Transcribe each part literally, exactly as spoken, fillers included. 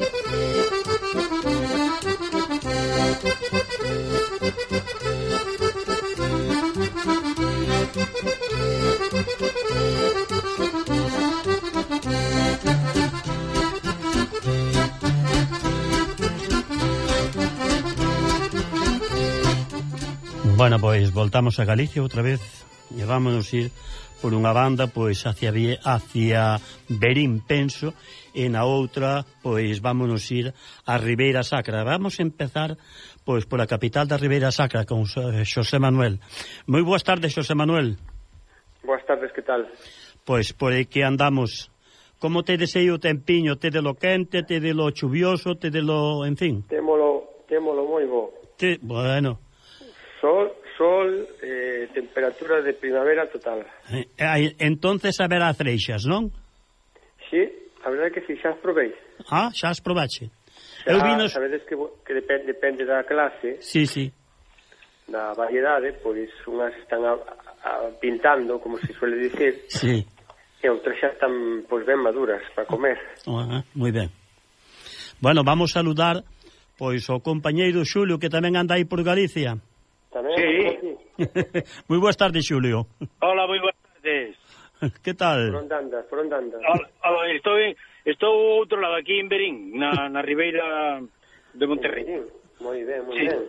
Bueno, pois voltamos a Galicia outra vez e vámonos ir por unha banda pois hacia hacia Verín, penso, e na outra pois vámonos ir a Ribeira Sacra. Vamos a empezar pois por a capital da Ribeira Sacra con Xosé Manuel. Moi boas tardes, Xosé Manuel. Boas tardes, que tal? Pois por aí que andamos. Como tedes aí o tempiño? Tedelo quente, tedelo chuvioso, tedelo, en fin? Témolo, témolo moi bo. Te, bueno... Sol, sol, eh, temperatura de primavera total. Eh, entonces haberá freixas, non? Sí, a verdade é que si, xa as probei. Ah, xa as probache. Xa, Eu vinos... sabedes que, que depende, depende da clase. Sí, sí. Da variedade, pois unhas están a, a, pintando, como se suele dicir. Sí. E outras xa están, pois, ben maduras para comer. Ah, moi ben. Bueno, vamos a saludar, pois, o compañeiro Xulio, que tamén anda aí por Galicia. Tamén sí. Moi boas tardes, Xulio. Hola, moi boas tardes. Que tal? Por onde andas, por onde andas? Hola, hola, estou, estou outro lado, aquí en Verín, na, na Ribeira de Monterrey. Moi ben, moi sí. ben.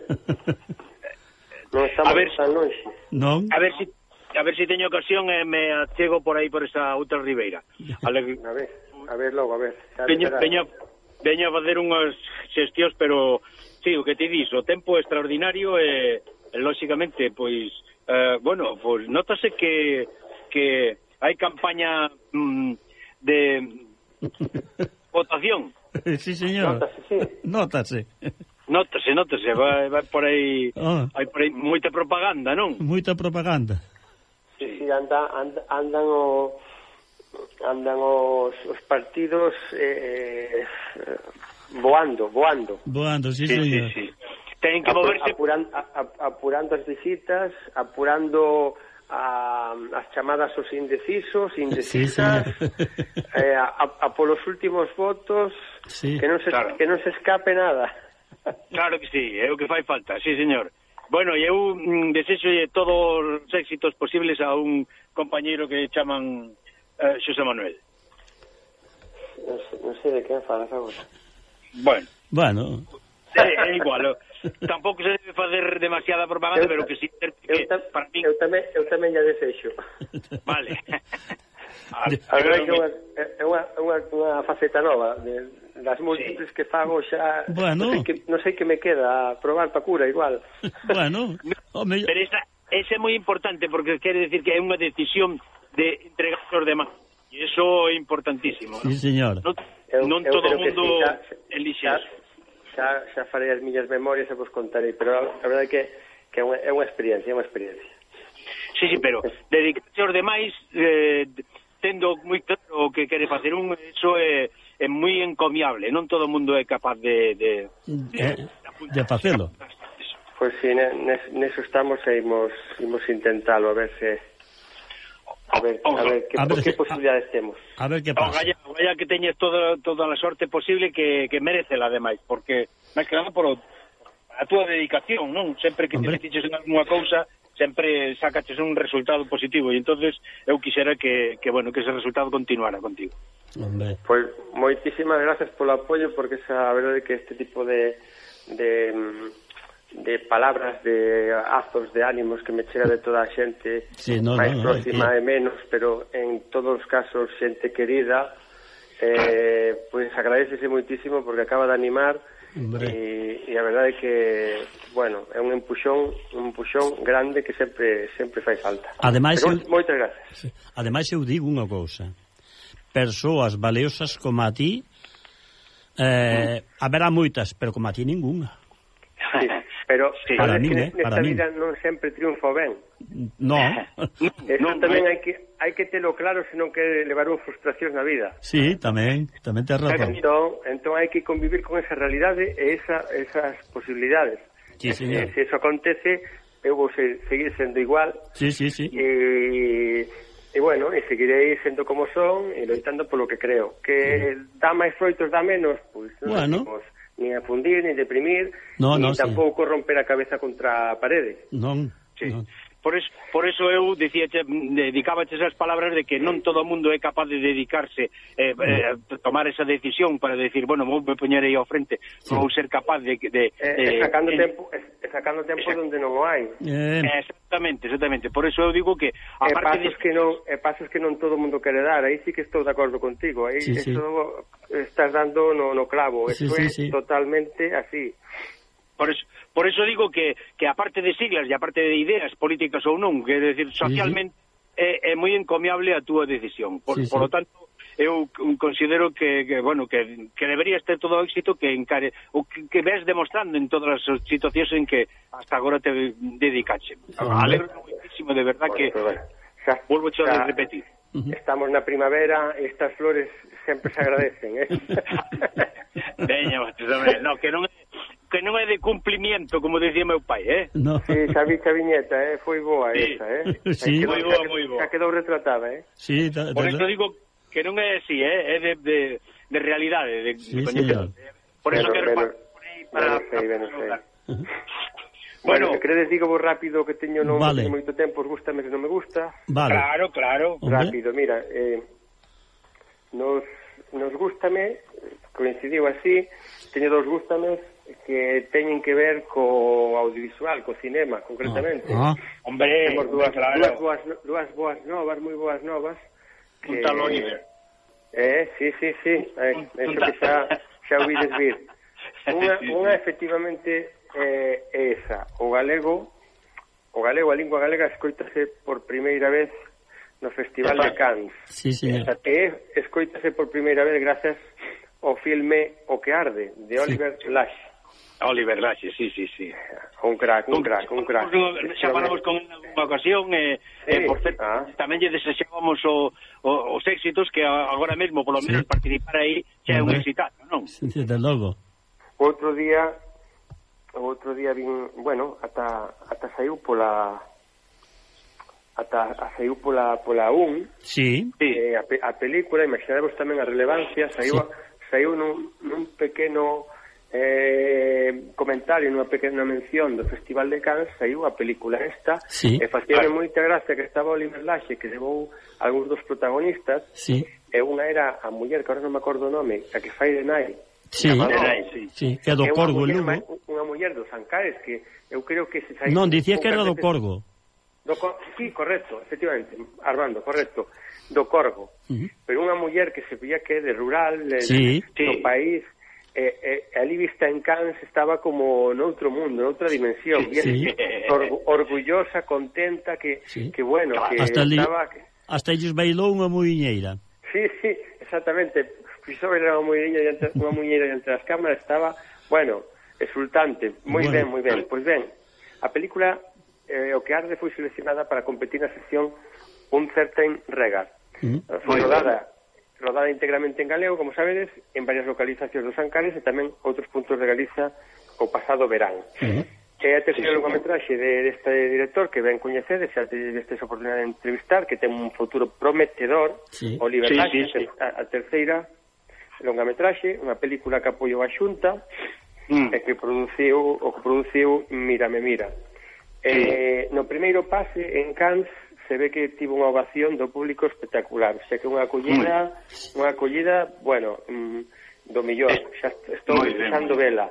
Non estamos a ver, tan longe. Non? A ver si a ver si teño ocasión e me achego por aí por esa outra ribeira. Ale... A ver, a ver logo, a ver. Veño, veño, veño a facer unhas xestións, pero sí, o que te dis, o tempo é extraordinario e lóxicamente, pois, eh, bueno, pois notase que que hai campaña mm, de votación. Sí, señor. Notase, sí. Notase. Notase, notase, vai, vai por aí, oh. hai por aí moita propaganda, non? Moita propaganda. Sí, sí, anda, anda, andan o andan os, os partidos eh, eh, voando, voando. Voando, sí, sí, señor. Sí, sí. Ten que moverse... Apurando, apurando as visitas, apurando a, as chamadas aos indecisos, indecisas, sí, eh, a, a, a polos últimos votos, sí. que non se, claro. que non se escape nada. Claro que sí, é o que fai falta, sí, señor. Bueno, e eu mm, desexo todos os éxitos posibles a un compañeiro que chaman eh, Xosé Manuel. Non sei, non sei de quen falas agora. Bueno. Bueno. É, é igual, tampouco se debe facer demasiada propaganda, eu, pero que sí que eu, tam, para mí... eu tamén eu tamén ya desexo. Vale. A, a verdade que é unha, é unha, unha faceta nova de, das múltiples sí. que fago xa. Bueno. Non sei que, non sei que me queda a probar pa cura igual. Bueno, me... pero esa, esa é moi importante porque quere decir que é unha decisión de entregar os demás. E iso é importantísimo, sí, ¿no? señor. Non, eu, non eu todo o mundo sí, xa, elixe xa, eso. Xa, xa farei as miñas memorias e vos contarei, pero a verdade é que, que é, unha, é unha experiencia, é unha experiencia. Sí, sí, pero dedicarse aos demais eh, tendo moi claro o que quere facer un, eso é, é moi encomiable, non todo o mundo é capaz de de, de, de, de facelo. Pois pues si, nes, neso estamos e imos, imos intentalo, a ver se a ver, a ver, que, a ver que si, posibilidades a, temos. A ver que pasa. Vaya, vaya que teñes toda, toda a sorte posible que, que merecela ademais, porque máis que nada por o, a túa dedicación, non? Sempre que Hombre. te metiches en algunha cousa, sempre sacaches un resultado positivo e entonces eu quixera que, que bueno, que ese resultado continuara contigo. Hombre. Pois moitísimas gracias polo apoio, porque esa a verdade que este tipo de de de palabras, de azos de ánimos que me chega de toda a xente, sí, no, máis no, próxima no, e menos, pero en todos os casos xente querida, eh, pois agradecese moitísimo porque acaba de animar e, e a verdade é que, bueno, é un empuxón, un empuxón grande que sempre sempre fai falta. Ademais, pero, eu, moitas gracias. Ademais eu digo unha cousa, persoas valiosas como a ti eh, mm. haberá moitas, pero como a ti ninguna. Sí. Pero sí, para mí, que eh, para nesta mí. vida non sempre triunfa o ben. No. Eso non, tamén non. hai que hai que telo claro, senón que levar un frustracións na vida. Sí, tamén, tamén te razón. Entón, entón hai que convivir con esa realidade e esa, esas posibilidades. Sí, señor. E, se eso acontece, eu vou se, seguir sendo igual. Sí, sí, sí. E, e bueno, e seguirei sendo como son e loitando polo que creo. Que mm. dá máis froitos, dá menos, pois non bueno. decimos ni a fundir, ni deprimir, no, ni no, tampouco sí. romper a cabeza contra a parede. Non, sí. non. Por eso, por eso eu dicía, dedicábache esas palabras de que non todo o mundo é capaz de dedicarse eh, eh, tomar esa decisión para decir, bueno, vou me poñer aí ao frente, sí. Vou ser capaz de... de, eh, de eh, sacando eh, tempo, eh, sacando tempo eh, onde non o hai. Eh. Exactamente, exactamente. Por eso eu digo que... E pasos, de... que non, e pasos que non todo o mundo quere dar, aí sí que estou de acordo contigo, aí sí, eso sí. estás dando no, no clavo, sí, eso sí, é sí. totalmente así. Por eso, por eso digo que, que aparte de siglas e aparte de ideas políticas ou non, que é decir, socialmente sí, sí. É, é moi encomiable a túa decisión. Por, sí, por sí. lo tanto, eu considero que, que bueno, que, que deberías ter todo o éxito que encare, o que, que ves demostrando en todas as situacións en que hasta agora te dedicache. Sí, alegro muchísimo, de verdad, bueno, que bueno, xa, volvo a repetir. Estamos na primavera e estas flores sempre se agradecen, eh? Veña, hombre, no, que non é que non é de cumplimiento, como decía meu pai, eh? No. Sí, xa vi a viñeta, eh? Foi boa sí. esa, eh? Sí, moi boa, moi boa. Xa quedou retratada, eh? Sí, da, da, por eso digo que non é así, eh? É de, de, de realidade, de, sí, de coñecedor. Por eso quero para... para sei, ben sei. Bueno, bueno, credes digo vos rápido que teño non vale. moito tempo, os gustame se non me gusta. Vale. Claro, claro. Rápido, mira, eh, nos, nos gustame, coincidiu así, teño dos gustames que teñen que ver co audiovisual, co cinema, concretamente. Ah, ah. Hombre, temos dúas, claro. dúas, boas, dúas boas novas, moi boas novas. Que... Un tal Oliver. Eh, sí, sí, sí, eh, eso que xa, xa ouvides vir. Unha, unha efectivamente eh, é esa, o galego, o galego, a lingua galega escoítase por primeira vez no Festival de Cannes. Sí, señor. E escoítase por primeira vez gracias ao filme O que arde, de Oliver sí. Lash. Oliver Lash, sí, sí, sí. Un crack, un crack, un crack. Xa falamos con unha ocasión e, sí. eh, por certo, ah. tamén lle desexábamos o, o, os éxitos que agora mesmo, polo menos, sí. participar aí xa é un exitazo, non? Sí, desde logo. Outro día, outro día vin, bueno, ata, ata saiu pola... ata saiu pola, pola un. Sí. Eh, a, a película, imaginadevos tamén a relevancia, saiu, sí. saiu nun, nun pequeno... Eh, comentario nunha pequena mención do Festival de Cannes, saiu a película esta, sí. e facíame moita gracia que estaba Oliver Lash, que levou algúns dos protagonistas, sí. e unha era a muller, que agora non me acordo o nome, a que fai de nai, sí. de nai, sí. sí, que é do Corgo, el Lugo. Unha muller dos Ancares, que eu creo que se saiu... Non, dicía que era do Corgo. Do cor... Sí, correcto, efectivamente, Armando, correcto, do Corgo. Uh -huh. Pero unha muller que se veía que é de rural, de, sí. do sí. país... E, e, ali vista en Cannes estaba como noutro mundo, noutra dimensión, sí. or, orgullosa, contenta, que, sí. que bueno, que hasta estaba... Li, hasta ellos bailou unha muiñeira. Sí, sí, exactamente, fixo bailar unha muiñeira entre, unha muiñeira entre as cámaras, estaba, bueno, exultante, moi bueno. ben, moi ben. Pois ben, a película eh, O que arde foi seleccionada para competir na sección Un Certain Regard. Mm. Foi rodada... rodada íntegramente en galego, como sabedes, en varias localizacións dos Ancares e tamén outros puntos de Galiza o pasado verán. Uh -huh. É a terceira sí, longametraxe de, deste director que ben coñecedes, xa destes oportunidade de entrevistar, que ten un futuro prometedor, sí. Oliver sí, Lash, sí, sí. A, a terceira longametraxe, unha película que apoiou a Xunta, mm. e que produciu, o que produciu Mírame Mira. Sí. Eh, no primeiro pase, en Cannes, se ve que tivo unha ovación do público espectacular, xa que unha acollida, mm. unha acollida, bueno, mm, do millón, xa estou pensando vela.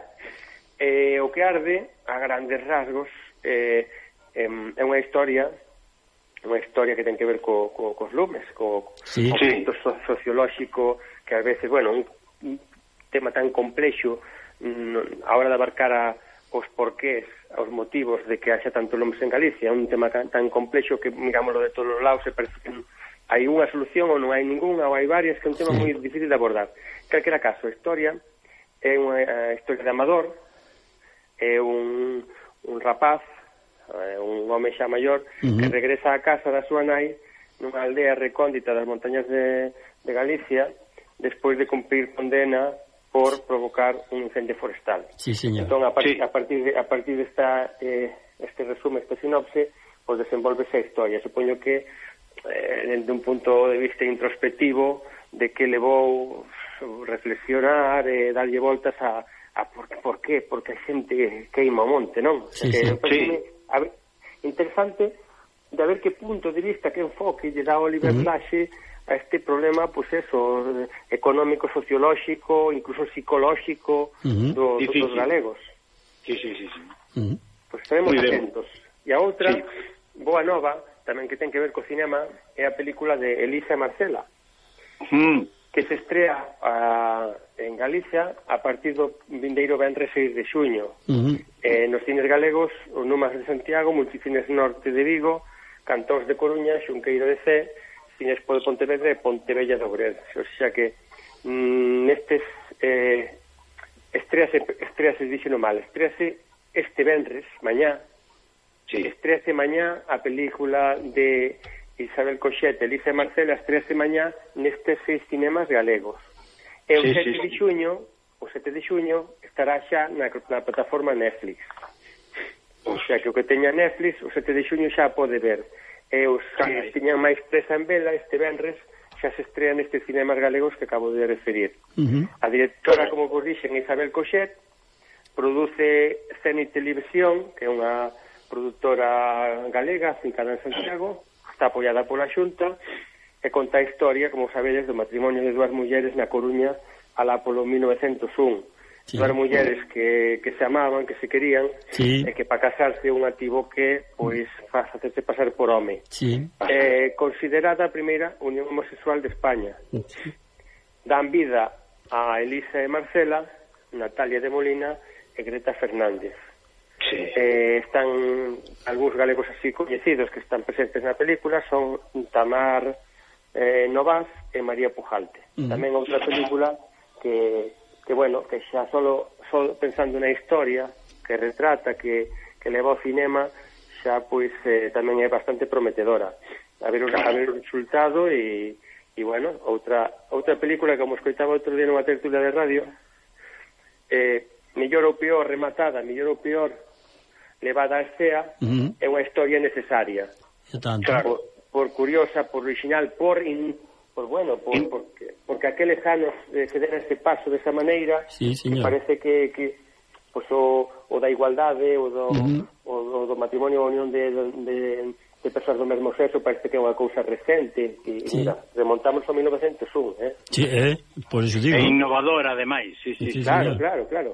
Eh, o que arde, a grandes rasgos, eh, eh, é unha historia, unha historia que ten que ver co, co, cos lumes, co, sí. co punto so, sociolóxico, que a veces, bueno, un, un tema tan complexo, mm, a hora de abarcar a os porqués, os motivos de que haxa tanto lumes en Galicia, é un tema tan complexo que mirámoslo de todos os lados e parece que hai unha solución ou non hai ninguna ou hai varias, que é un tema sí. moi difícil de abordar. Calquera caso, a historia é unha historia de Amador, é un, un rapaz, un home xa maior, uh -huh. que regresa a casa da súa nai nunha aldea recóndita das montañas de, de Galicia despois de cumprir condena por provocar un incendio forestal. Sí, señor. Entón, a, par sí. a partir de, a partir de esta, eh, este resumen, este sinopse, pues desenvolve esa historia. Supoño que eh, dende un punto de vista introspectivo de que levou reflexionar e eh, darlle voltas a, a por, por qué, porque a xente queima o monte, non? Sí, que, sí. sí. A ver, interesante de ver que punto de vista, que enfoque lle dá Oliver uh -huh. Laxe a este problema, pues eso, económico, sociolóxico, incluso psicolóxico uh -huh. do, sí, sí, dos sí. galegos. Sí, sí, sí, sí. Uh -huh. Pues estaremos atentos. E a outra, sí. boa nova, tamén que ten que ver co cinema, é a película de Elisa e Marcela, mm. que se estrea a, en Galicia a partir do vindeiro venres seis de xuño. Uh -huh. eh, nos cines galegos, o Numas de Santiago, Multicines Norte de Vigo, Cantós de Coruña, Xunqueiro de Cee, Cinespo de Pontevedra e Pontevella de Ourense. O sea que mm, nestes eh, estrease, estrease, dixeno mal, estrease este venres, mañá, sí. estrease mañá a película de Isabel Coixet, Elisa e Marcela, estrease mañá nestes seis cinemas galegos. E o sí, sete sí, de xuño, o sete de xuño estará xa na, na plataforma Netflix. O sea que o que teña Netflix, o sete de xuño xa pode ver. E os que tiñan máis presa en vela este venres xa se estrean nestes cinemas galegos que acabo de referir. Uh -huh. A directora, como vos dixen, Isabel Coixet, produce Zenit Televisión, que é unha produtora galega afincada en Santiago, está apoiada pola Xunta, e conta a historia, como sabedes, do matrimonio de dúas mulleres na Coruña alá polo mil novecentos un. Sí. Dúas mulleres que, que se amaban, que se querían, sí. e que para casarse unha tivo que, pois, facerse pasar por home. Sí. Eh, considerada a primeira unión homosexual de España. Sí. Dan vida a Elisa e Marcela, Natalia de Molina e Greta Fernández. Sí. Eh, están algúns galegos así coñecidos que están presentes na película, son Tamar eh, Novás e María Pujalte. Uh -huh. Tamén outra película que... que bueno, que xa solo, solo pensando na historia que retrata, que, que leva ao cinema, xa pois eh, tamén é bastante prometedora. A ver, a ver o resultado e, e bueno, outra outra película que como escoitaba outro día nunha tertulia de radio, eh, mellor ou peor rematada, mellor ou peor levada a escea, uh -huh. é unha historia necesaria. Claro, por, por curiosa, por original, por... In, Pues bueno, por, porque, porque aqueles anos eh, se den ese paso desa maneira, sí, que parece que, que pues, o, o da igualdade o do, uh -huh. o, o do matrimonio ou unión de, de, de persoas do mesmo sexo parece que é unha cousa recente e sí. Mira, remontamos ao mil novecentos un, eh? Sí, eh, por iso digo. É innovadora, ademais, sí, sí, sí, claro, señor. claro, claro.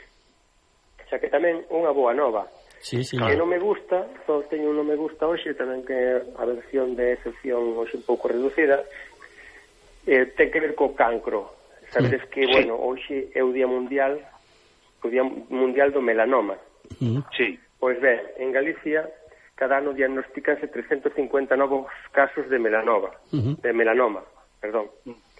O sea que tamén unha boa nova. Sí, sí, que non me gusta, só teño un non me gusta hoxe, tamén que a versión de excepción hoxe un pouco reducida. Eh, ten que ver co cancro. Sabedes que, sí. bueno, hoxe é o Día Mundial o Día Mundial do Melanoma. Uh -huh. Sí. Pois ben, en Galicia cada ano diagnostícanse trescentos cincuenta novos casos de melanoma, uh -huh. de melanoma, perdón. Uh -huh.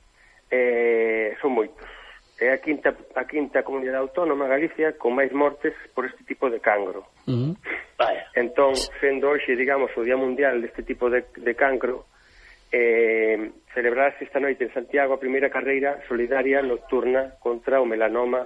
Eh, son moitos. É a quinta a quinta comunidade autónoma, Galicia, con máis mortes por este tipo de cancro. Uh -huh. Vaya. Entón, sendo hoxe, digamos, o Día Mundial deste tipo de, de cancro, Eh, celebrarse esta noite en Santiago a primeira carreira solidaria nocturna contra o melanoma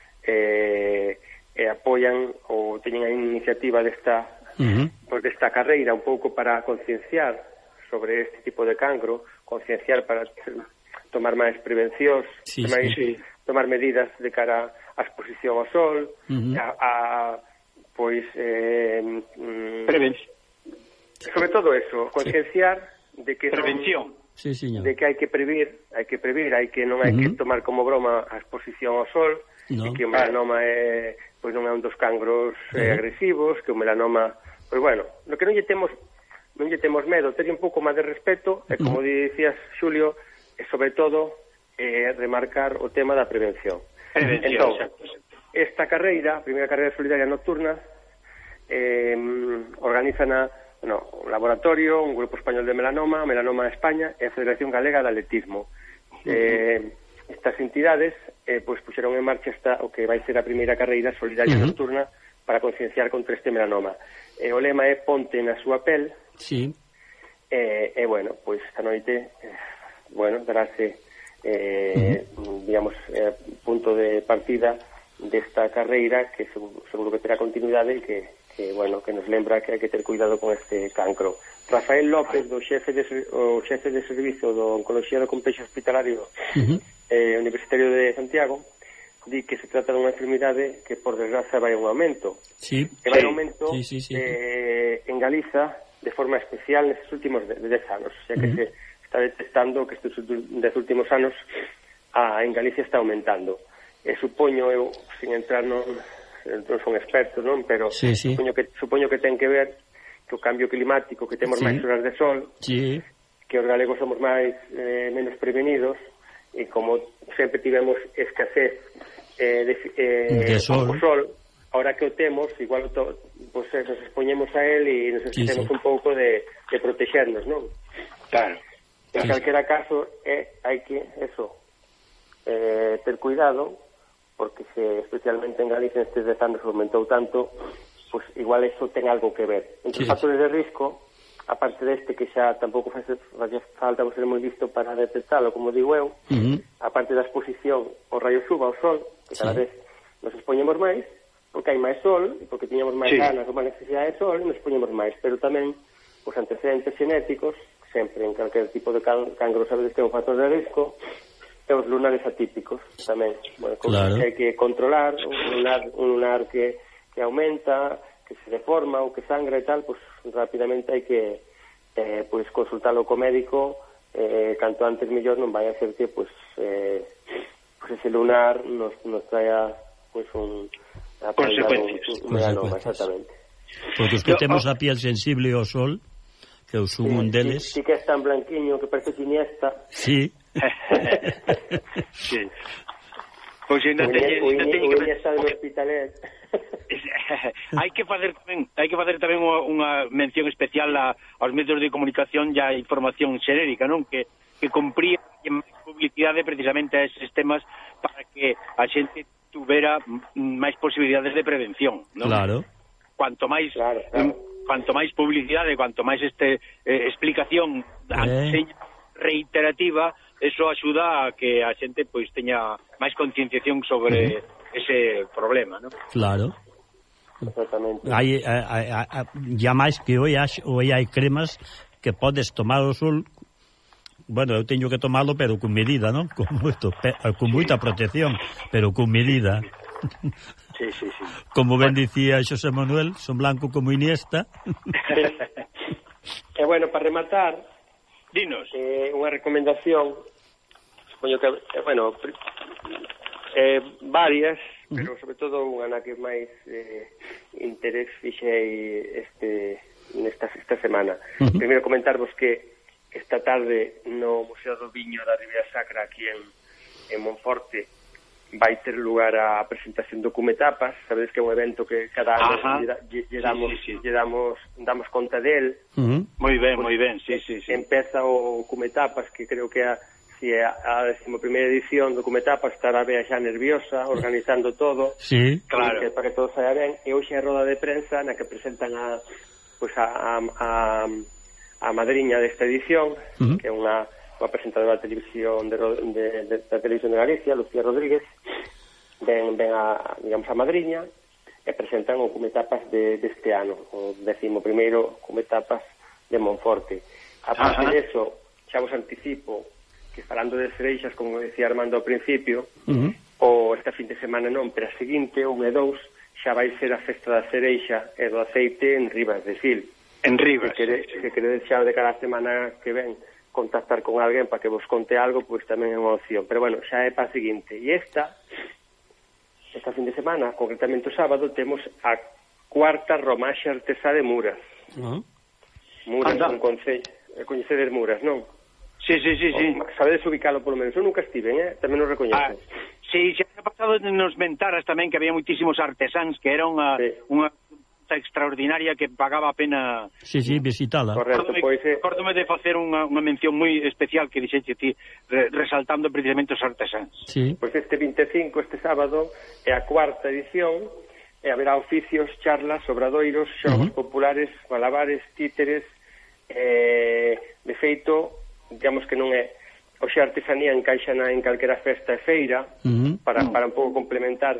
eh, e apoian ou teñen a iniciativa desta uh -huh. pues desta carreira un pouco para concienciar sobre este tipo de cancro, concienciar para tomar máis prevencións, sí, máis, sí. tomar medidas de cara á exposición ao sol, uh -huh. a, a pois eh, prevención, sobre todo eso, concienciar sí. de que prevención, son, sí, de que hai que previr, hai que previr, hai que non hai uh -huh. que tomar como broma a exposición ao sol, no. E que o melanoma é, pois non é un dos cancros uh -huh. eh, agresivos, que o melanoma, pois bueno, lo que non lle temos non lle temos medo, ter un pouco máis de respeto, e como uh -huh. dicías, Xulio, e sobre todo eh, remarcar o tema da prevención. Prevención, entón, exacto. Esta carreira, a primeira carreira solidaria nocturna, eh, organiza na No, un laboratorio, un grupo español de melanoma, Melanoma España e a Federación Galega de Atletismo. Uh -huh. eh, estas entidades eh, pues, puxeron en marcha esta, o que vai ser a primeira carreira solidaria uh -huh. nocturna para concienciar contra este melanoma. E o lema é Ponte na súa pel. Sí. E, e bueno, pois pues, esta noite eh, bueno, darase eh, uh -huh. digamos, eh, punto de partida desta carreira que seguro, seguro que terá continuidade e que que, bueno, que nos lembra que hai que ter cuidado con este cancro, Rafael López, do xefe de, o xefe de servizo do Oncología do Complexo Hospitalario uh-huh. eh, Universitario de Santiago, di que se trata dunha enfermidade que por desgracia vai a un aumento. Sí. Que vai a un aumento sí, sí, sí. Eh, en Galiza de forma especial nestes últimos dez anos, xa que uh-huh. se está detectando que estes dez últimos anos a, en Galicia está aumentando. E supoño eu, sin entrar non, non son experto, non? Pero sí, sí. Supoño, que, supoño que ten que ver que o cambio climático, que temos sí. máis horas de sol, sí. que os galegos somos máis eh, menos prevenidos, e como sempre tivemos escasez eh, de, eh, de sol. o sol, ahora que o temos, igual to, pues, nos expoñemos a él e nos esquecemos sí, sí. un pouco de, de protegernos, non? Claro. En sí. calquera caso, eh, hai que, eso, eh, ter cuidado, porque se especialmente en Galicia estes dez anos aumentou tanto, pues igual eso ten algo que ver. Entre sí, os factores sí. de risco, aparte deste que xa tampouco faz falta ser moi listo para detectalo, como digo eu, uh-huh. aparte da exposición ao raio suba, ao sol, que cada sí. vez nos expoñemos máis, porque hai máis sol, e porque tiñamos máis sí. ganas ou máis necesidade de sol, e nos expoñemos máis, pero tamén os antecedentes genéticos, sempre en calquer tipo de can cancro, sabedes que é un factor de risco, e os lunares atípicos tamén, bueno, claro. que hai que controlar, un lunar, un lunar que, que aumenta, que se deforma ou que sangra e tal, pues rapidamente hai que eh, pues, consultalo co médico, eh, canto antes mellor, non vai a ser que pues, eh, pues ese lunar nos, nos traia pues, un, consecuencias, un, un melanoma, exactamente. Porque os que temos a piel sensible ao sol, que eu son sí, un deles... Sí, sí que é tan blanquiño que parece Iniesta. Sí. Sí. Pois ainda teño que Iniesta do Hospitalet. hai que facer tamén, hai que facer tamén unha, unha mención especial a, aos medios de comunicación e a información xenérica, non? Que que cumpría máis publicidade precisamente a eses temas para que a xente tuvera máis posibilidades de prevención, non? Claro. Cuanto máis claro, claro. cuanto máis publicidade, cuanto máis este eh, explicación eh. reiterativa, eso axuda a que a xente pois teña máis concienciación sobre uh-huh. ese problema, ¿no? Claro. Exactamente. Hai, hai, hai, ya máis que hoy, hoy hai cremas que podes tomar o sol. Bueno, eu teño que tomalo, pero con medida, ¿no? Con moito, con moita protección, pero con medida. Sí, sí, sí. Como ben dicía Xosé Manuel, son blanco como Iniesta. E bueno, para rematar, dinos eh, unha recomendación, supoño que, eh, bueno, eh, varias, uh-huh. pero sobre todo unha na que máis eh, interés fixei este, nesta, esta semana. Uh-huh. Primeiro comentarvos que esta tarde no Museo do Viño da Ribeira Sacra aquí en, en Monforte vai ter lugar a presentación do Cumetapas. Sabedes que é un evento que cada ano lle, lle, damos, sí, sí, sí. lle damos, damos conta del. Uh-huh. Moi ben, moi ben, sí, sí, sí. Empeza o Cumetapas, que creo que a, si a, a decimoprimeira edición do Cumetapas estará bea xa nerviosa, organizando todo. Sí, claro. Que, para que todo saia ben. E hoxe é a roda de prensa na que presentan a, pues a, a, a, a madriña desta edición, uh-huh. que é unha... a presentadora da televisión de, de, de, de televisión de Galicia, Lucía Rodríguez, ven, ven a, digamos, a madriña e presentan o Cumetapas de, deste ano, o décimo primeiro Cumetapas de Monforte. A parte de eso, xa vos anticipo que falando de cereixas, como decía Armando ao principio, uh-huh. o esta fin de semana non, pero a seguinte, un e dous, xa vai ser a festa da cereixa e do aceite en Ribas de Sil. En Ribas. Se queredes, se queredes xa de cada semana que ven contactar con alguén para que vos conte algo, pois tamén é unha opción. Pero bueno, xa é para a seguinte. E esta, esta fin de semana, concretamente o sábado, temos a cuarta romaxa artesá de Muras. Uh-huh. Muras, Anda. un concello. Coñecedes Muras, non? Sí, sí, sí, sí. O, sabedes ubicalo polo menos. Eu nunca estive, eh? Tamén nos recoñeces. Ah, sí, xa ha pasado nos mentaras tamén que había moitísimos artesáns que era unha... Sí. unha extraordinaria que pagaba a pena sí, sí, visitala. Correcto, pois é... Acórdome de facer unha, unha mención moi especial que dixeche ti, re, resaltando precisamente os artesáns. Sí. Pois este vinte e cinco, este sábado, é a cuarta edición, e haberá oficios, charlas, obradoiros, xogos uh-huh. populares, malabares, títeres, eh, de feito, digamos que non é... Oxe, a artesanía encaixa na, en calquera festa e feira, uh-huh. para, para un pouco complementar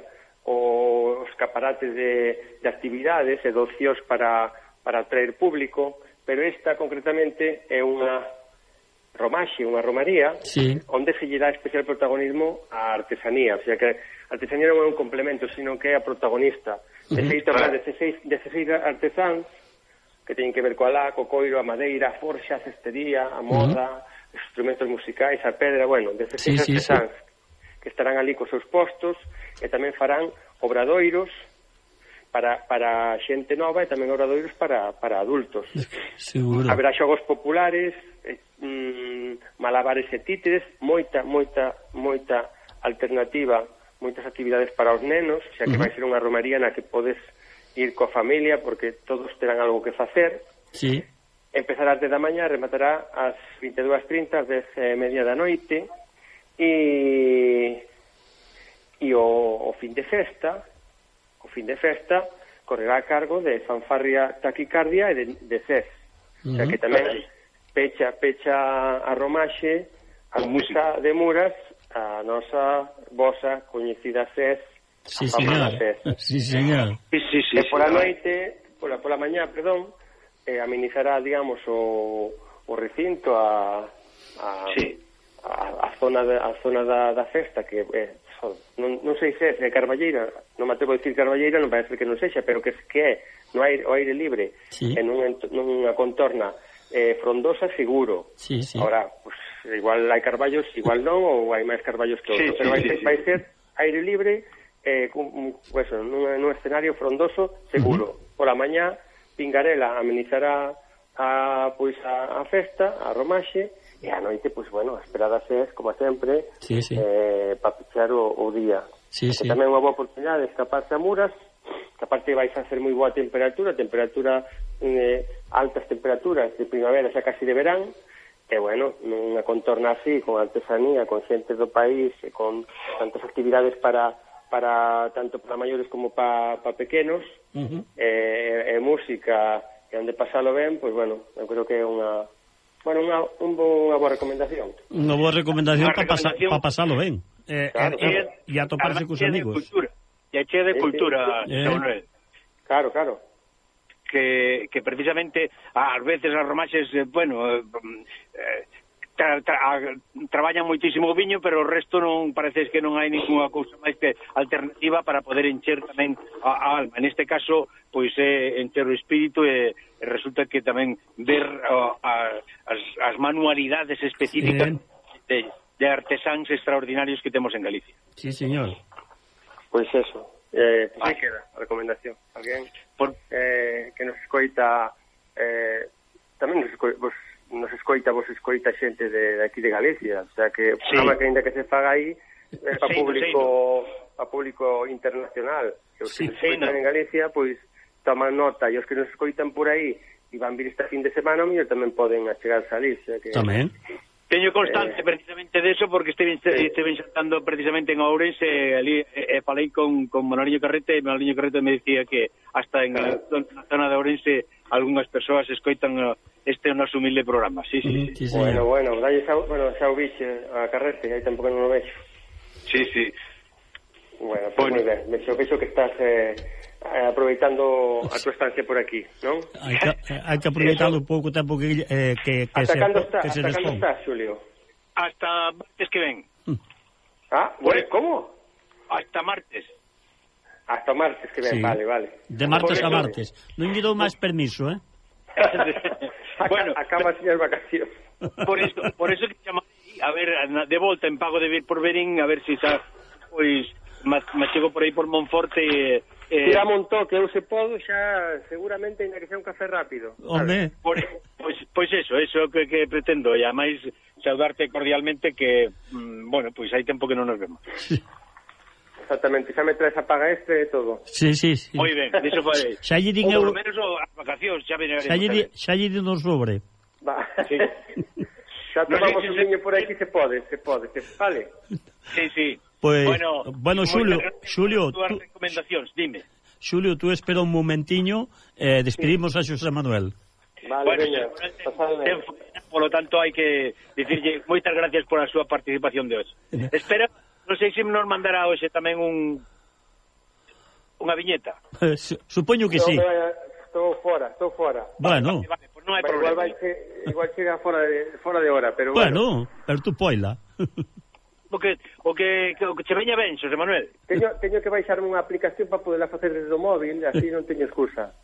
os escaparates de, de actividades e de ocios para, para atraer público, pero esta concretamente é unha romaxe, unha romaría, sí. onde se lle dá especial protagonismo á artesanía, o sea que a artesanía non é un complemento, sino que é a protagonista. De feito, habrá dezasseis artesáns que teñen que ver coa lá, co coiro, a madeira, a forxa, a cestería, a moda, uh-huh. os instrumentos musicais, a pedra, bueno, dezasseis sí, artesáns sí, sí. que estarán ali cos seus postos e tamén farán obradoiros para, para xente nova e tamén obradoiros para, para adultos. Seguro. Haberá xogos populares, eh, mm, malabares e títeres, moita, moita, moita alternativa, moitas actividades para os nenos, xa que uh-huh. vai ser unha romaría na que podes ir coa familia, porque todos terán algo que facer. Sí. Empezará ás dez da mañá, rematará ás vinte e dúas e trinta, ás dez e media da noite, e, e o, o fin de festa, o fin de festa, correrá a cargo de Fanfarria Taquicardia e de, de C E S. Uh-huh. O sea que tamén pecha, pecha a romaxe, a música de Muras, a nosa vosa coñecida C E S. Sí, señor. Sí, señor. Sí, sí, sí, e pola noite, pola, pola mañá, perdón, eh, amenizará, digamos, o, o recinto a, a, sí. a, a zona, de, a zona da, da festa, que eh, son, non, non sei se é Carballeira, non me atrevo a dicir Carballeira, non parece que non sexa, pero que, que é no aire, o aire libre, sí. en un, nunha contorna eh, frondosa, seguro. Sí, sí. Ahora, pues, igual hai carballos, igual non, ou hai máis carballos que outros, sí, pero sí, vai, sí, ser, sí. vai ser aire libre, eh, un, pues, nun, nun escenario frondoso, seguro. Uh-huh. Pola mañá, Pingarela amenizará a, pois, a, a festa, a romaxe, e a noite, pois, bueno, a esperada es, como sempre, sí, sí. eh, para pichar o, o día. Sí, sí. Tamén unha boa oportunidade de escaparse a Muras, que aparte vais a hacer moi boa temperatura, temperatura, eh, altas temperaturas de primavera, xa casi de verán, e, bueno, nunha contorna así, con artesanía, con xente do país, e con tantas actividades para... para tanto para maiores como para pa pequenos, uh-huh. e, e música, e onde pasalo ben, pois, bueno, eu creo que é unha bueno, unha, un bo, unha boa recomendación. Unha boa recomendación para pasa, pa pasalo ben. Eh, claro, e, claro. e atoparse cos amigos. E a chea de cultura, sí, sí. Manuel. Claro, claro. Que, que precisamente, ás veces as romaxes, eh, bueno, eh, Tra, tra, traballan moitísimo o viño, pero o resto non parece que non hai ninguna cousa máis que alternativa para poder encher tamén a, a alma. Neste caso, pois é encher o espírito e, e resulta que tamén ver a, a, as, as manualidades específicas de, de artesáns extraordinarios que temos en Galicia. Sí, señor. Pois eso, eh, pues aí queda a recomendación. Alguén Por... eh, que nos escoita eh, tamén nos escoita, vos nos escoita, vos escoita xente de, de aquí de Galicia, o sea que o sí. programa que ainda que se faga aí é para público para público internacional, que os que sí, nos escoitan sí, no. en Galicia, pois toman nota, e os que nos escoitan por aí e van vir este fin de semana, o mellor tamén poden achegar salir, o sea que tamén. Teño constancia eh, precisamente de eso, porque esteve, sí. esteve xantando precisamente en Ourense, e ali e, e falei con, con Manoliño Carrete, e Manoliño Carrete me dicía que hasta en a, na zona de Ourense algunhas persoas escoitan este noso humilde programa. Sí, sí, sí. sí. Bueno, bueno, dalle xa, bueno, xa o biche a Carrete, aí tampouco non o vexo. Sí, sí. Bueno, pues bueno. Moi ben, vexo, vexo que estás eh, aproveitando a tua estancia por aquí, non? Hai que, hai que aproveitar o pouco tempo que, eh, que, que hasta se, cando está, que se hasta cando está, Xulio? Hasta martes que ven. Mm. Ah, bueno, ¿cómo? Hasta martes. Hasta martes que ven, sí. Vale, vale. De martes a martes. Non lle dou máis permiso, eh? Bueno, acaba as vacacións. Por isto, por eso que chamo a ver, de volta en pago de vir por Verín, a ver se si xa pois me chego por aí por Monforte e eh, tira montó que eu se podo xa seguramente ainda que sea un café rápido. Home, por, pois pois eso, eso que, que pretendo, e ademais saudarte cordialmente que mm, bueno, pois hai tempo que non nos vemos. Sí. Exactamente, xa me traes a paga este e todo. Sí, sí, sí. Moi ben, iso farei. Xa lle din eu... Por lo menos as vacacións, xa veneremos. Xa lle di, xa lle din no sobre. Va. Sí. Xa tomamos no sé si un viño se... por aquí, se pode, se pode, se vale. Sí, sí. Pues, bueno, bueno Xulio, Xulio, tú, recomendacións, dime. Xulio, tú espera un momentiño, eh, despedimos sí. a Xosé Manuel. Vale, bueno, veña, ten, por lo tanto hai que dicirlle moitas gracias por a súa participación de hoxe. Espera, non sei se nos mandará hoxe tamén un unha viñeta. Eh, supoño que no, sí. Vaya, estou fora, estou fora. Bueno. Vale, vale, pues non hai Pero problema. igual, vai che, igual chega fora de, fora de hora, pero bueno. Bueno, pero tú poila. O que, o que, o que che veña ben, Xosé Manuel. Teño, teño que baixarme unha aplicación para poderla facer desde o móvil, así non teño excusa.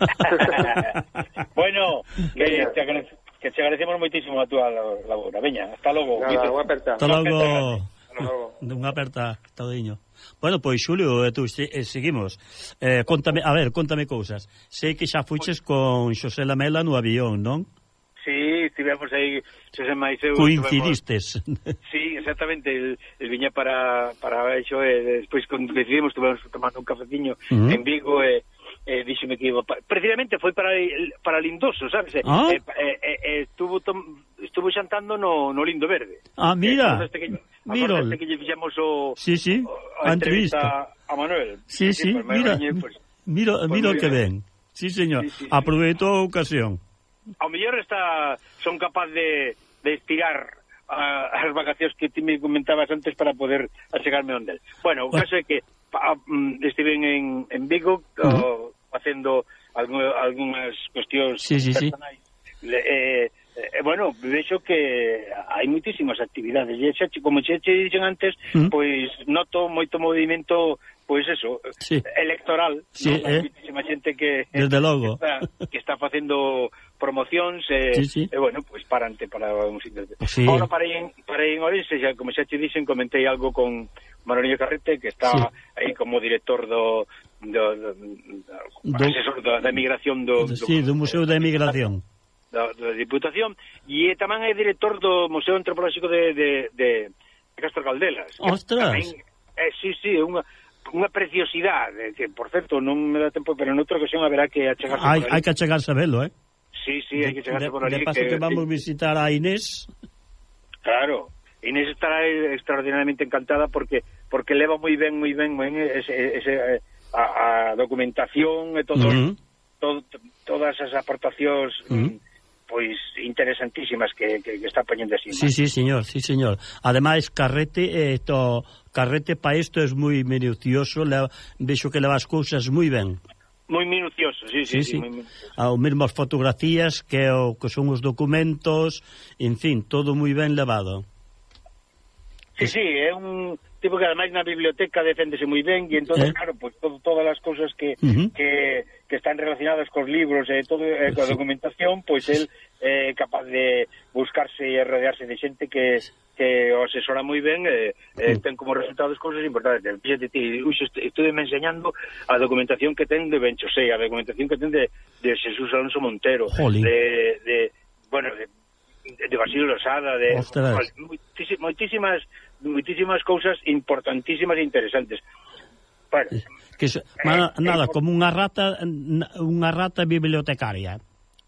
Bueno, que te, agrade, que te agradecemos moitísimo a túa labora. Veña, hasta logo. Nada, unha aperta. Hasta logo. Hasta logo. Unha aperta, todiño. Bueno, pois Xulio, e tú eh, seguimos. Eh, contame, a ver, contame cousas. Sei que xa fuches con Xosé Lamela no avión, non? Sí, estivemos aí, Xosé Maiseu. Coincidistes. Sí, exactamente, el, el viña para para eso, e despois cando decidimos estuvemos tomando un cafeciño uh -huh. en Vigo e eh, díxeme que iba pa... precisamente foi para para Lindoso, sabes? Ah? Eh, eh, eh, estuvo tom... estuvo xantando no, no Lindo Verde. Ah, mira. Eh, que, mira. Este que lle fixamos o Sí, sí. o, a, a entrevista a Manuel. Sí, sí, sí pues, mira. Bañé, pues, mira, pues mira que ben. Sí, señor. Sí, sí, aproveitou a ocasión. Ao mellor está son capaz de de estirar a, as vacacións que ti me comentabas antes para poder achegarme onde el. Bueno, o caso é que pa, um, estiven en, en Vigo uh -huh. facendo algún, algunhas cuestións sí, sí, personais. Sí. Eh, eh, bueno, vexo que hai moitísimas actividades. E xa, como xa te dixen antes, uh -huh. pois noto moito movimento, pois eso, sí. electoral. Sí, ¿no? eh? Moitísima xente que, desde logo. que, está, que está facendo promocións e, sí, sí. e bueno, pois pues, parante para un sitio. Sí. Ahora para en, para en Orense, xa, como xa te dixen, comentei algo con Manolillo Carrete, que está sí. aí como director do, do, do, do asesor da, da emigración do, do, sí, do Museo da Emigración da, da Diputación, e tamén é director do Museo Antropolóxico de, de, de Castro Caldelas. Ostras! Tamén, eh, sí, sí, é unha unha preciosidade, que, por certo, non me dá tempo, pero en outra ocasión haberá que achegarse hai, por hai que achegarse a velo, eh? Sí, sí, hai que chegarse por ali. De paso que, que vamos a visitar a Inés. Claro, Inés estará extraordinariamente encantada porque porque leva moi ben, moi ben, moi ben ese, ese, a, a documentación e todo, uh -huh. todo, todas as aportacións uh -huh. pois interesantísimas que, que, que está poñendo así. Sí, sí, señor, sí, señor. Ademais, Carrete, eh, to, Carrete pa isto é moi minucioso, le, vexo que leva as cousas moi ben. Moi minucioso, sí, sí, sí, sí. sí. Moi minucioso. Ao mesmo as fotografías que o que son os documentos, en fin, todo moi ben levado. Sí, sí, é un tipo que ademais na biblioteca deféndese moi ben e entonces, eh? claro, pues todo, todas as cousas que, uh -huh. que que están relacionadas cos libros e todo e coa documentación, pois pues, el é eh, capaz de buscarse e rodearse de xente que que o asesora moi ben e eh, ten como resultados cousas importantes. Fíjate ti, estuve me enseñando a documentación que ten de Ben José, a documentación que ten de, de Jesús Alonso Montero, Jolín. de, de bueno, de, de Basilio Losada, de moitísimas, moitísimas moitísimas cousas importantísimas e interesantes. Bueno, que so, eh, nada, nada eh, como unha rata unha rata bibliotecaria.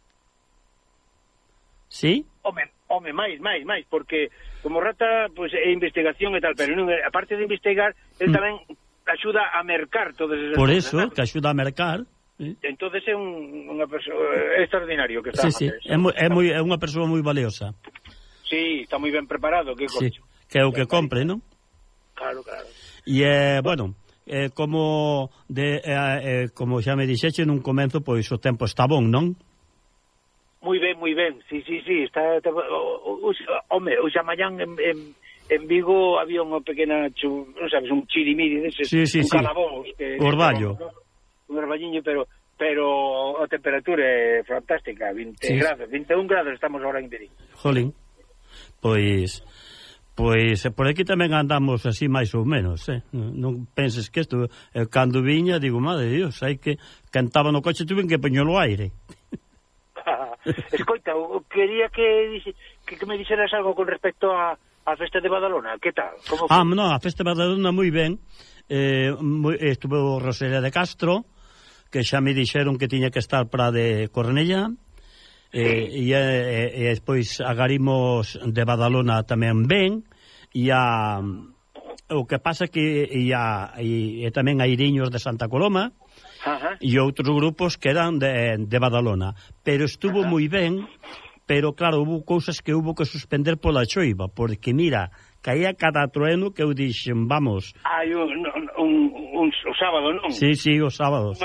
¿Sí? Home, home, máis, máis, máis, porque como rata, pois, pues, é investigación e tal, pero non, aparte de investigar, el mm. tamén axuda a mercar todas esas Por eso, cosas, que axuda a mercar. ¿Sí? Entonces é un, unha persoa extraordinario que está sí, sí. É, moi, é, moi, é unha persoa moi valiosa. Sí, está moi ben preparado, que sí. Que é o que compre, non? Claro, claro. E, eh, bueno, eh, como de, eh, eh, como xa me dixeche nun comenzo, pois o tempo está bon, non? Moi ben, moi ben, sí, sí, sí, está, está o, o, home, o xa mañán en, en, en Vigo había unha pequena, chu, non sabes, un chirimiri deses, sí, sí, un sí. calabós, que, orballo, que, un orballiño, pero pero a temperatura é fantástica, vinte sí. grados, vinte e un grados estamos agora en Verín. Jolín, pois pois por aquí tamén andamos así máis ou menos, eh? Non penses que isto, eh, cando viña, digo, madre de Dios, hai que cantaba no coche, tuve que poñelo aire. Escoita, quería que, que, que me dixeras algo con respecto a, a festa de Badalona, que tal? Como ah, non, a festa de Badalona moi ben, eh, moi, estuve o Rosalía de Castro, que xa me dixeron que tiña que estar para de Cornellá, sí. e, e, e, e despois agarimos de Badalona tamén ben, e a, o que pasa que e, a, e, e tamén a Iriños de Santa Coloma, Ajá. e outros grupos que eran de, de Badalona, pero estuvo moi ben, pero claro, hubo cousas que hubo que suspender pola choiva, porque mira, caía cada trueno que eu dixen, vamos. Hai un, un, un, un o sábado, non? Sí, sí, o sábado, unha, sí.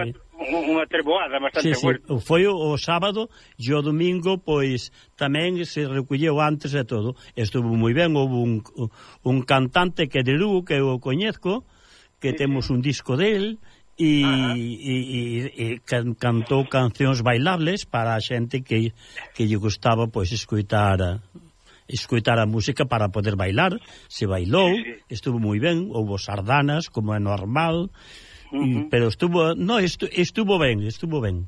unha treboada bastante sí, sí. fuerte. Foi o, o sábado e o domingo, pois, tamén se recolleu antes e todo. Estuvo moi ben, houve un, un cantante que de Lugo, que eu coñezco, que sí, temos sí. un disco del, e, e, e, e can, cantou cancións bailables para a xente que, que lle gustaba, pois, escoitar escoitar a música para poder bailar. Se bailou, sí, sí. estuvo moi ben, houve sardanas, como é normal. Uh-huh. Pero estuvo, no, estu, estuvo ben, estuvo ben.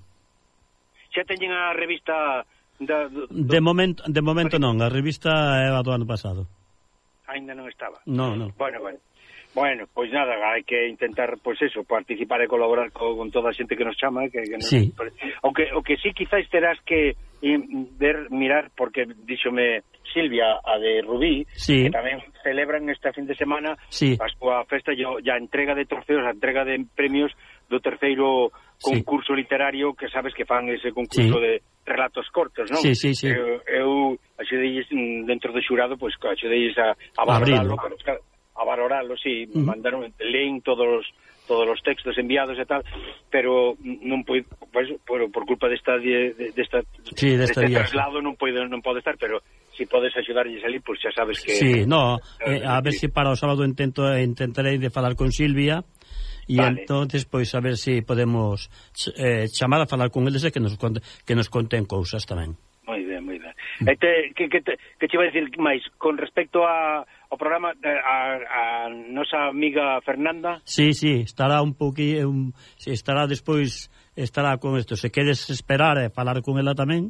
Xa teñen a revista da, do, de momento, de momento non, a revista é a do ano pasado. Ainda non estaba. No, no. Bueno, bueno. Bueno, pois pues nada, hai que intentar, pois pues eso, participar e colaborar co, con toda a xente que nos chama, que, que nos, sí. O que o que sí quizás terás que ver, mirar, porque díxome Silvia, a de Rubí, sí. que tamén celebran esta fin de semana sí. a súa festa e a entrega de trofeos, a entrega de premios do terceiro concurso sí. literario, que sabes que fan ese concurso sí. de relatos cortos, non? Sí, sí, sí. Eu, eu axudei dentro do xurado, pois pues, axudei a, a valorarlo, a valorarlo, sí, uh -huh. mandaron, leen todos todos os textos enviados e tal, pero non pode, pues, por, por culpa desta de, de, desta sí, desta deste traslado non pode non pode estar, pero si podes axudarlles ali, pois pues, xa sabes que sí, no, eh, a ver se si para o sábado intento intentarei de falar con Silvia e vale. entonces pois pues, a ver se si podemos eh, chamar a falar con eles e que nos conte, que nos conten cousas tamén. Moi ben, moi ben. Mm. Este, que, que, te, que te iba a decir máis con respecto a, ao programa a, a nosa amiga Fernanda? Sí, sí, estará un poquinho un, sí, estará despois estará con isto. Se queres esperar e falar con ela tamén?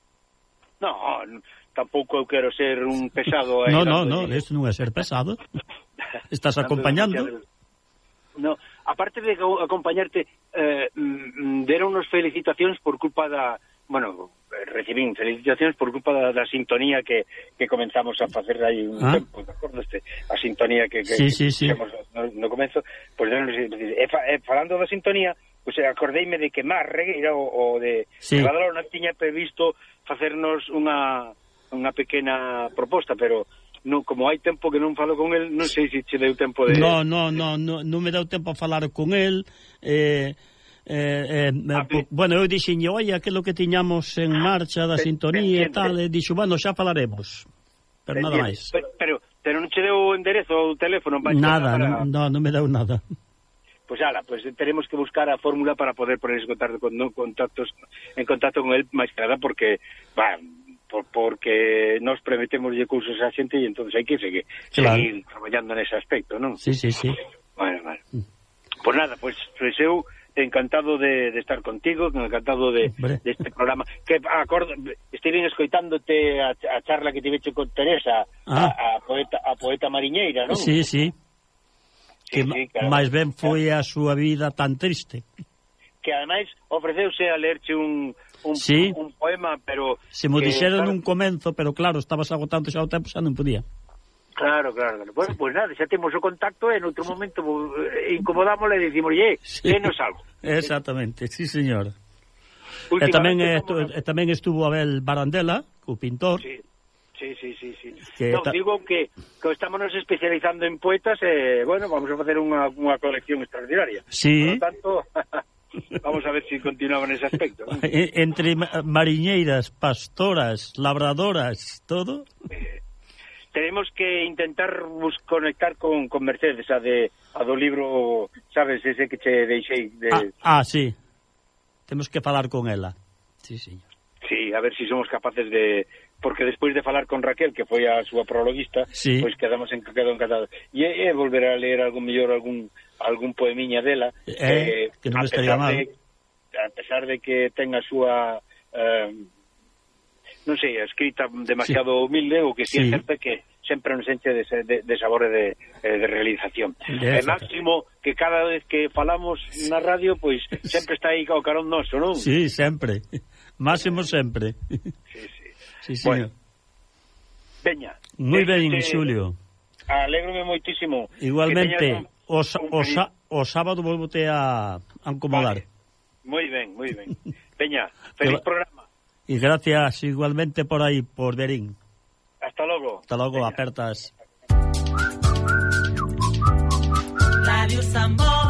No, tampouco eu quero ser un pesado. No, no, no, isto non é ser pesado. Estás acompañando? No, aparte de acompañarte, eh, deron unos felicitacións por culpa da, bueno, recibín felicitacións por culpa da, da sintonía que, que comenzamos a facer aí un ah. tempo, de acordo? Este, a sintonía que, que, sí, sí, sí. que no, no comezo, pois pues, e, fa, e falando da sintonía, pois pues, acordeime de que Mar Regueira o, o de sí. Badalona tiña previsto facernos unha unha pequena proposta, pero no, como hai tempo que non falo con el, non sei se che deu tempo de... No, no, no, no, non me deu tempo a falar con el, eh... Eh, eh, ah, eh, bueno, eu dixenlle, oi, aquilo que tiñamos en marcha da sintonía e tal, e dixo, bueno, xa falaremos, pero nada máis. Pero, pero, pero non che deu o enderezo ou o teléfono? Nada, para... no, non me deu nada. Pois pues, ala, pois pues, teremos que buscar a fórmula para poder ponerse en contacto con, no, contactos, en contacto con el máis que nada, porque, bah, por, porque nos prometemos de cursos a xente e entón hai que seguir, claro. seguir traballando nese aspecto, non? Sí, sí, sí. Bueno, bueno. Mm. Pois pues nada, pois pues, pues eu encantado de, de estar contigo, encantado de, de este programa. Que acordo, estiven escoitándote a, a charla que tiveche con Teresa, ah. a, a poeta a poeta mariñeira, non? Sí, sí. sí que sí, claro. máis ben foi a súa vida tan triste. Que ademais ofreceuse a leerche un un, sí. un poema, pero se mo dixeron claro, nun comenzo, pero claro, estabas agotando xa o tempo, xa non podía. Claro, claro, claro. Bueno, pues nada, xa temos o contacto e en outro momento eh, incomodámosle e dicimos, "Oye, sí. denos algo." Exactamente, sí, señor. E tamén, estu, e tamén estuvo Abel Barandela, o pintor. Sí, sí, sí, sí. sí. Que no, digo que, que estamos nos especializando en poetas e, eh, bueno, vamos a facer unha, unha colección extraordinaria. Sí. Por lo tanto, vamos a ver si continuaba en ese aspecto, ¿no? Entre mariñeiras, pastoras, labradoras, todo... Eh, tenemos que intentar bus conectar con, con Mercedes, a de a do libro, sabes, ese que che deixei de... ah, ah, sí. Temos que falar con ela. Sí, señor. Sí, a ver si somos capaces de... Porque despois de falar con Raquel, que foi a súa prologuista, sí. pois quedamos en, quedó encantado. E é volver a ler algún mellor algún algún poemiña dela, eh, que, que non estaría mal. De, a pesar de que ten a súa... Eh, non sei, escrita demasiado sí. humilde, o que sí, sí. é certo que sempre nos enche de, de, de sabor de, de realización. É máximo que cada vez que falamos na radio, pois sempre está aí ao carón noso, non? Sí, sempre. Máximo sempre. Sí, sí. Sí, señor. Bueno. Veña. Moi ben, Xulio. Alégrome moitísimo. Igualmente, un, o, un o, sa, o sábado volvote a, a acomodar. Vale. Moi ben, moi ben. Veña, feliz programa. Y gracias igualmente por ahí, por Berín. Hasta logo. Hasta logo, apertas. Radio Sambo.